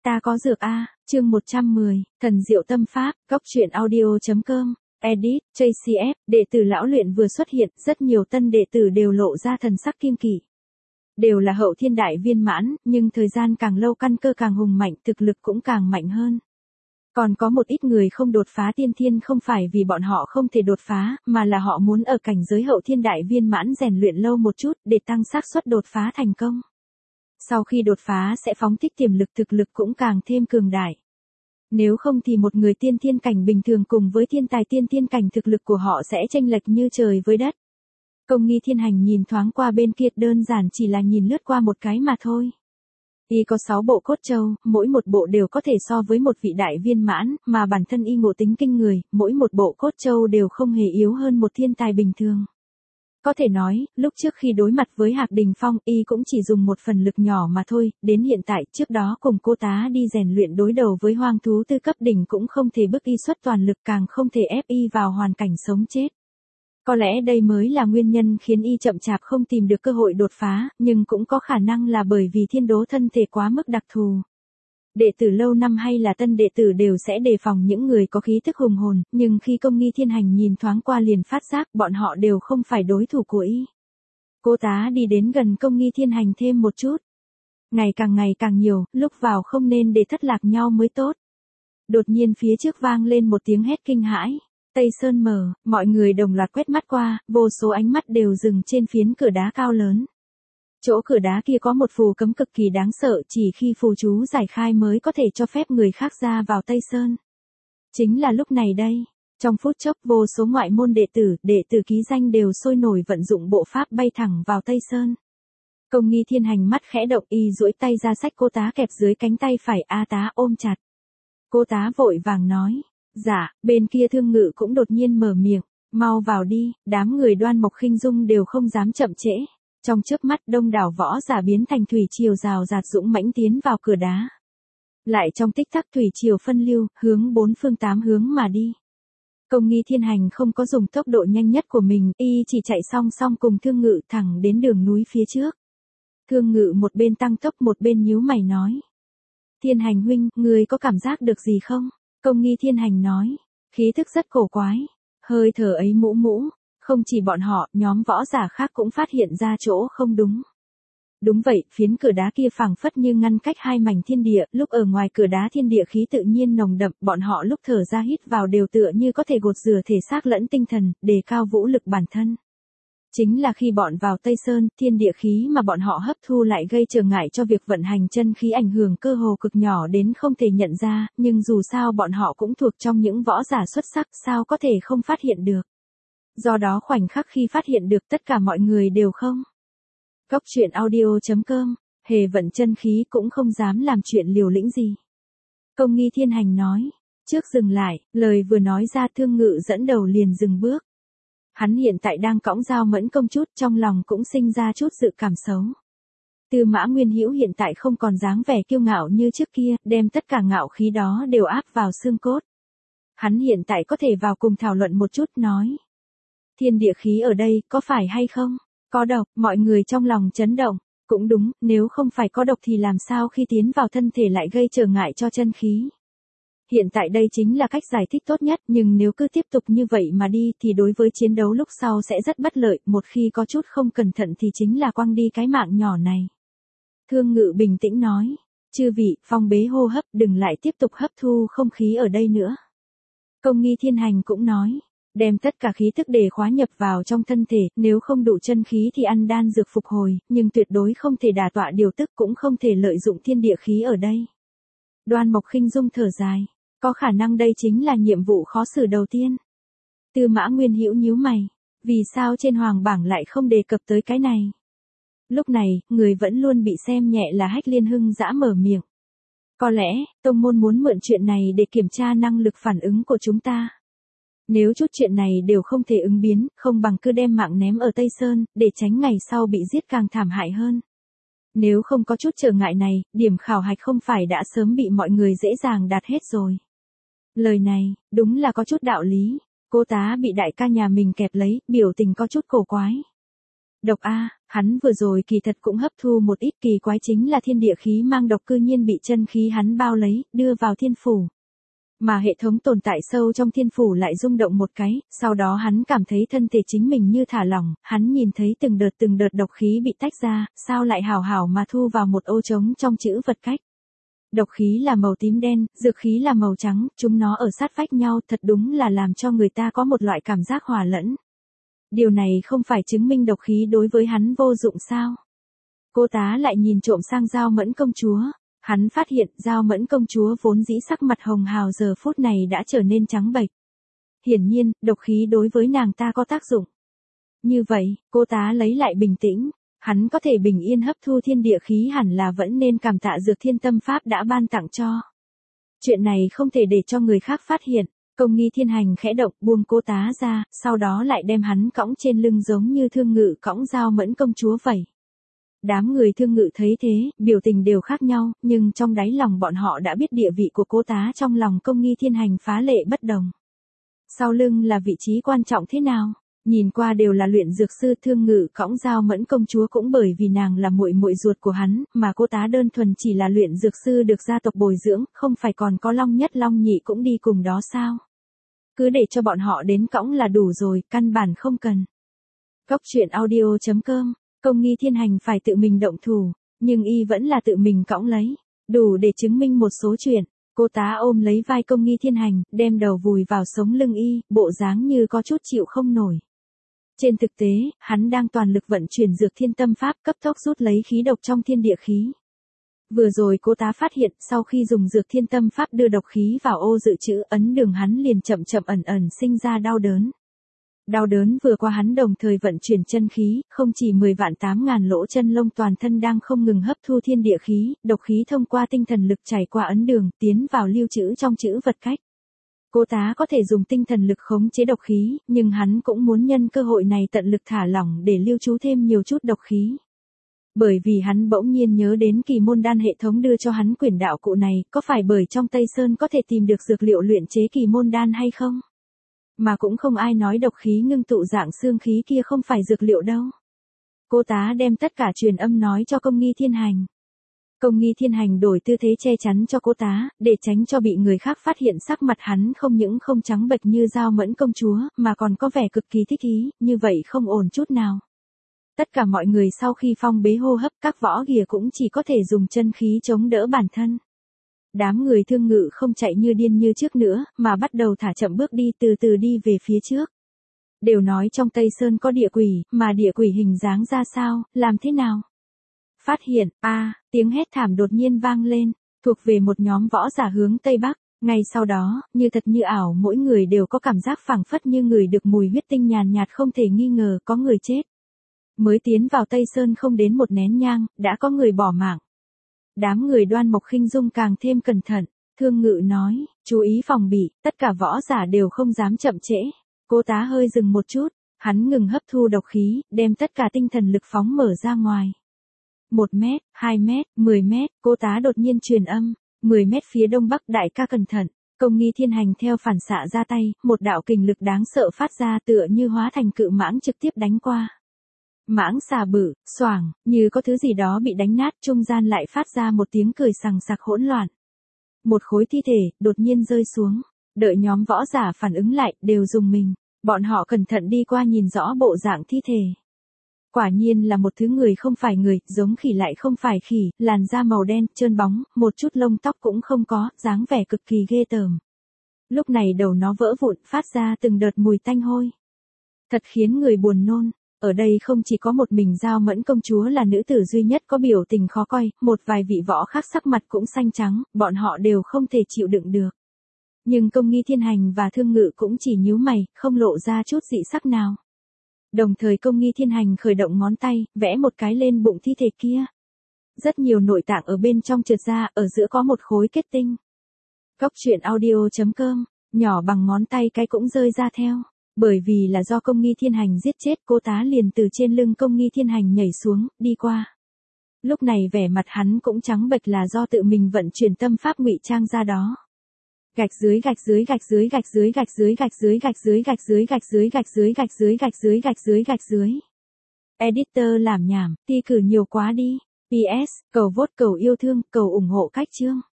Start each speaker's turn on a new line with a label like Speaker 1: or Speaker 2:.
Speaker 1: Ta có dược a, chương 110, thần diệu tâm pháp, góc truyện audio.com, edit, JCF, đệ tử lão luyện vừa xuất hiện, rất nhiều tân đệ tử đều lộ ra thần sắc kiêng kỵ. Đều là hậu thiên đại viên mãn, nhưng thời gian càng lâu căn cơ càng hùng mạnh, thực lực cũng càng mạnh hơn. Còn có một ít người không đột phá tiên thiên không phải vì bọn họ không thể đột phá, mà là họ muốn ở cảnh giới hậu thiên đại viên mãn rèn luyện lâu một chút để tăng xác suất đột phá thành công. Sau khi đột phá sẽ phóng thích tiềm lực, thực lực cũng càng thêm cường đại. Nếu không thì một người tiên thiên cảnh bình thường cùng với thiên tài tiên thiên cảnh thực lực của họ sẽ chênh lệch như trời với đất. Công Nghi Thiên Hành nhìn thoáng qua bên kia, đơn giản chỉ là nhìn lướt qua một cái mà thôi. Y có 6 bộ cốt châu, mỗi một bộ đều có thể so với một vị đại viên mãn, mà bản thân y ngộ tính kinh người, mỗi một bộ cốt châu đều không hề yếu hơn một thiên tài bình thường. Có thể nói, lúc trước khi đối mặt với Hạc Đình Phong, y cũng chỉ dùng một phần lực nhỏ mà thôi, đến hiện tại, trước đó cùng cô tá đi rèn luyện đối đầu với hoang thú tư cấp đỉnh cũng không thể bức y xuất toàn lực, càng không thể ép y vào hoàn cảnh sống chết. Có lẽ đây mới là nguyên nhân khiến y chậm chạp không tìm được cơ hội đột phá, nhưng cũng có khả năng là bởi vì thiên đố thân thể quá mức đặc thù. Đệ tử lâu năm hay là tân đệ tử đều sẽ đề phòng những người có khí thức hùng hồn, nhưng khi Công Nghi Thiên Hành nhìn thoáng qua liền phát giác bọn họ đều không phải đối thủ của y. Cô tá đi đến gần Công Nghi Thiên Hành thêm một chút. Ngày càng nhiều, lúc vào không nên để thất lạc nhau mới tốt. Đột nhiên phía trước vang lên một tiếng hét kinh hãi. Tây Sơn mở, mọi người đồng loạt quét mắt qua, vô số ánh mắt đều dừng trên phiến cửa đá cao lớn. Chỗ cửa đá kia có một phù cấm cực kỳ đáng sợ, chỉ khi phù chú giải khai mới có thể cho phép người khác ra vào Tây Sơn. Chính là lúc này đây, trong phút chốc vô số ngoại môn đệ tử ký danh đều sôi nổi vận dụng bộ pháp bay thẳng vào Tây Sơn. Công Nghi Thiên Hành mắt khẽ động, y duỗi tay ra xách cô tá kẹp dưới cánh tay phải, A tá ôm chặt. Cô tá vội vàng nói, dạ, bên kia Thương Ngự cũng đột nhiên mở miệng, mau vào đi, đám người Đoan Mộc Khinh Dung đều không dám chậm trễ. Trong chớp mắt đông đảo võ giả biến thành thủy triều rào rạt dũng mãnh tiến vào cửa đá. Lại trong tích tắc thủy triều phân lưu, hướng bốn phương tám hướng mà đi. Công Nghi Thiên Hành không có dùng tốc độ nhanh nhất của mình, y chỉ chạy song song cùng Thương Ngự thẳng đến đường núi phía trước. Thương Ngự một bên tăng tốc một bên nhíu mày nói. Thiên Hành huynh, ngươi có cảm giác được gì không? Công Nghi Thiên Hành nói, khí thức rất cổ quái, hơi thở ấy mũ. Không chỉ bọn họ, nhóm võ giả khác cũng phát hiện ra chỗ không đúng. Đúng vậy, phiến cửa đá kia phảng phất như ngăn cách hai mảnh thiên địa, lúc ở ngoài cửa đá thiên địa khí tự nhiên nồng đậm, bọn họ lúc thở ra hít vào đều tựa như có thể gột rửa thể xác lẫn tinh thần, đề cao vũ lực bản thân. Chính là khi bọn vào Tây Sơn, thiên địa khí mà bọn họ hấp thu lại gây trở ngại cho việc vận hành chân khí, ảnh hưởng cơ hồ cực nhỏ đến không thể nhận ra, nhưng dù sao bọn họ cũng thuộc trong những võ giả xuất sắc, sao có thể không phát hiện được. Do đó khoảnh khắc khi phát hiện được tất cả mọi người đều không. Góc truyện audio.com, hề vận chân khí cũng không dám làm chuyện liều lĩnh gì. Công Nghi Thiên Hành nói, trước dừng lại, lời vừa nói ra Thương Ngự dẫn đầu liền dừng bước. Hắn hiện tại đang cõng dao mẫn công chút, trong lòng cũng sinh ra chút dự cảm xấu. Tư Mã Nguyên Hữu hiện tại không còn dáng vẻ kiêu ngạo như trước kia, đem tất cả ngạo khí đó đều áp vào xương cốt. Hắn hiện tại có thể vào cùng thảo luận một chút, nói. Thiên địa khí ở đây, có phải hay không? Có độc, mọi người trong lòng chấn động. Cũng đúng, nếu không phải có độc thì làm sao khi tiến vào thân thể lại gây trở ngại cho chân khí. Hiện tại đây chính là cách giải thích tốt nhất, nhưng nếu cứ tiếp tục như vậy mà đi thì đối với chiến đấu lúc sau sẽ rất bất lợi, một khi có chút không cẩn thận thì chính là quăng đi cái mạng nhỏ này. Thương Ngự bình tĩnh nói, chư vị, phong bế hô hấp, đừng lại tiếp tục hấp thu không khí ở đây nữa. Công Nghi Thiên Hành cũng nói, đem tất cả khí tức để khóa nhập vào trong thân thể, nếu không đủ chân khí thì ăn đan dược phục hồi, nhưng tuyệt đối không thể đả tọa điều tức, cũng không thể lợi dụng thiên địa khí ở đây. Đoan Mộc Khinh Dung thở dài, có khả năng đây chính là nhiệm vụ khó xử đầu tiên. Tư Mã Nguyên Hữu nhíu mày, vì sao trên hoàng bảng lại không đề cập tới cái này? Lúc này, người vẫn luôn bị xem nhẹ là Hách Liên Hưng dã mở miệng. Có lẽ, tông môn muốn mượn chuyện này để kiểm tra năng lực phản ứng của chúng ta. Nếu chút chuyện này đều không thể ứng biến, không bằng cứ đem mạng ném ở Tây Sơn, để tránh ngày sau bị giết càng thảm hại hơn. Nếu không có chút trở ngại này, điểm khảo hạch không phải đã sớm bị mọi người dễ dàng đạt hết rồi. Lời này, đúng là có chút đạo lý. Cô tá bị đại ca nhà mình kẹp lấy, biểu tình có chút cổ quái. Độc a, hắn vừa rồi kỳ thật cũng hấp thu một ít, kỳ quái chính là thiên địa khí mang độc cư nhiên bị chân khí hắn bao lấy, đưa vào thiên phủ. Mà hệ thống tồn tại sâu trong thiên phủ lại rung động một cái, sau đó hắn cảm thấy thân thể chính mình như thả lỏng, hắn nhìn thấy từng đợt độc khí bị tách ra, sao lại hào hào mà thu vào một ô trống trong chữ vật cách. Độc khí là màu tím đen, dược khí là màu trắng, chúng nó ở sát vách nhau, thật đúng là làm cho người ta có một loại cảm giác hòa lẫn. Điều này không phải chứng minh độc khí đối với hắn vô dụng sao? Cô tá lại nhìn trộm sang Giao Mẫn công chúa. Hắn phát hiện Giao Mẫn công chúa vốn dĩ sắc mặt hồng hào giờ phút này đã trở nên trắng bệch. Hiển nhiên, độc khí đối với nàng ta có tác dụng. Như vậy, cô tá lấy lại bình tĩnh. Hắn có thể bình yên hấp thu thiên địa khí hẳn là vẫn nên cảm tạ dược thiên tâm pháp đã ban tặng cho. Chuyện này không thể để cho người khác phát hiện. Công Nghi Thiên Hành khẽ động buông cô tá ra, sau đó lại đem hắn cõng trên lưng giống như Thương Ngự cõng Giao Mẫn công chúa vậy. Đám người Thương Ngự thấy thế, biểu tình đều khác nhau, nhưng trong đáy lòng bọn họ đã biết địa vị của cô tá trong lòng Công Nghi Thiên Hành phá lệ bất đồng. Sau lưng là vị trí quan trọng thế nào? Nhìn qua đều là luyện dược sư. Thương Ngự cõng Giao Mẫn công chúa cũng bởi vì nàng là muội muội ruột của hắn, mà cô tá đơn thuần chỉ là luyện dược sư được gia tộc bồi dưỡng, không phải còn có Long Nhất Long Nhị cũng đi cùng đó sao? Cứ để cho bọn họ đến cõng là đủ rồi, căn bản không cần. Góc truyện audio.com, Công Nghi Thiên Hành phải tự mình động thủ, nhưng y vẫn là tự mình cõng lấy, đủ để chứng minh một số chuyện. Cô tá ôm lấy vai Công Nghi Thiên Hành, đem đầu vùi vào sống lưng y, bộ dáng như có chút chịu không nổi. Trên thực tế, hắn đang toàn lực vận chuyển dược thiên tâm pháp cấp tốc rút lấy khí độc trong thiên địa khí. Vừa rồi cô tá phát hiện sau khi dùng dược thiên tâm pháp đưa độc khí vào ô dự trữ ấn đường hắn liền chậm ẩn sinh ra đau đớn. Đau đớn vừa qua hắn đồng thời vận chuyển chân khí, không chỉ 10.800.000 lỗ chân lông toàn thân đang không ngừng hấp thu thiên địa khí, độc khí thông qua tinh thần lực chảy qua ấn đường, tiến vào lưu trữ trong chữ vật cách. Cô tá có thể dùng tinh thần lực khống chế độc khí, nhưng hắn cũng muốn nhân cơ hội này tận lực thả lỏng để lưu trú thêm nhiều chút độc khí. Bởi vì hắn bỗng nhiên nhớ đến Kỳ Môn Đan hệ thống đưa cho hắn quyển đạo cụ này, có phải bởi trong Tây Sơn có thể tìm được dược liệu luyện chế Kỳ Môn Đan hay không? Mà cũng không ai nói độc khí ngưng tụ dạng xương khí kia không phải dược liệu đâu. Cô tá đem tất cả truyền âm nói cho Công Nghi Thiên Hành. Công Nghi Thiên Hành đổi tư thế che chắn cho cô tá, để tránh cho bị người khác phát hiện sắc mặt hắn không những không trắng bệch như Giao Mẫn công chúa, mà còn có vẻ cực kỳ thích ý, như vậy không ổn chút nào. Tất cả mọi người sau khi phong bế hô hấp, các võ ghìa cũng chỉ có thể dùng chân khí chống đỡ bản thân. Đám người Thương Ngự không chạy như điên như trước nữa, mà bắt đầu thả chậm bước đi, từ từ đi về phía trước. Đều nói trong Tây Sơn có địa quỷ, mà địa quỷ hình dáng ra sao, làm thế nào? Phát hiện, tiếng hét thảm đột nhiên vang lên, thuộc về một nhóm võ giả hướng Tây Bắc. Ngay sau đó, như thật như ảo, mỗi người đều có cảm giác phảng phất như người được mùi huyết tinh nhàn nhạt, không thể nghi ngờ có người chết. Mới tiến vào Tây Sơn không đến một nén nhang, đã có người bỏ mạng. Đám người Đoan Mộc Khinh Dung càng thêm cẩn thận. Thương Ngự nói, chú ý phòng bị, tất cả võ giả đều không dám chậm trễ. Cô tá hơi dừng một chút, hắn ngừng hấp thu độc khí, đem tất cả tinh thần lực phóng mở ra ngoài. 1 mét, 2 mét, 10 mét, cô tá đột nhiên truyền âm, 10 mét phía đông bắc, đại ca cẩn thận. Công Nghi Thiên Hành theo phản xạ ra tay, một đạo kình lực đáng sợ phát ra tựa như hóa thành cự mãng trực tiếp đánh qua. Mãng xà bự, xoảng, như có thứ gì đó bị đánh nát, trung gian lại phát ra một tiếng cười sằng sặc hỗn loạn. Một khối thi thể, đột nhiên rơi xuống. Đợi nhóm võ giả phản ứng lại, đều rùng mình. Bọn họ cẩn thận đi qua nhìn rõ bộ dạng thi thể. Quả nhiên là một thứ người không phải người, giống khỉ lại không phải khỉ, làn da màu đen, trơn bóng, một chút lông tóc cũng không có, dáng vẻ cực kỳ ghê tởm. Lúc này đầu nó vỡ vụn, phát ra từng đợt mùi tanh hôi. Thật khiến người buồn nôn. Ở đây không chỉ có một mình Giao Mẫn công chúa là nữ tử duy nhất có biểu tình khó coi, một vài vị võ khác sắc mặt cũng xanh trắng, bọn họ đều không thể chịu đựng được. Nhưng Công Nghi Thiên Hành và Thương Ngự cũng chỉ nhíu mày, không lộ ra chút dị sắc nào. Đồng thời Công Nghi Thiên Hành khởi động ngón tay, vẽ một cái lên bụng thi thể kia. Rất nhiều nội tạng ở bên trong trượt ra, ở giữa có một khối kết tinh. Góc truyện audio.com, nhỏ bằng ngón tay cái cũng rơi ra theo. Bởi vì là do Công Nghi Thiên Hành giết chết, cô tá liền từ trên lưng Công Nghi Thiên Hành nhảy xuống, đi qua. Lúc này vẻ mặt hắn cũng trắng bệch là do tự mình vận chuyển tâm pháp ngụy trang ra đó. Gạch dưới gạch dưới gạch dưới gạch dưới gạch dưới gạch dưới gạch dưới gạch dưới gạch dưới gạch dưới gạch dưới gạch dưới gạch dưới gạch dưới. Editor làm nhảm, thi cử nhiều quá đi. PS, cầu vote cầu yêu thương, cầu ủng hộ cách chương.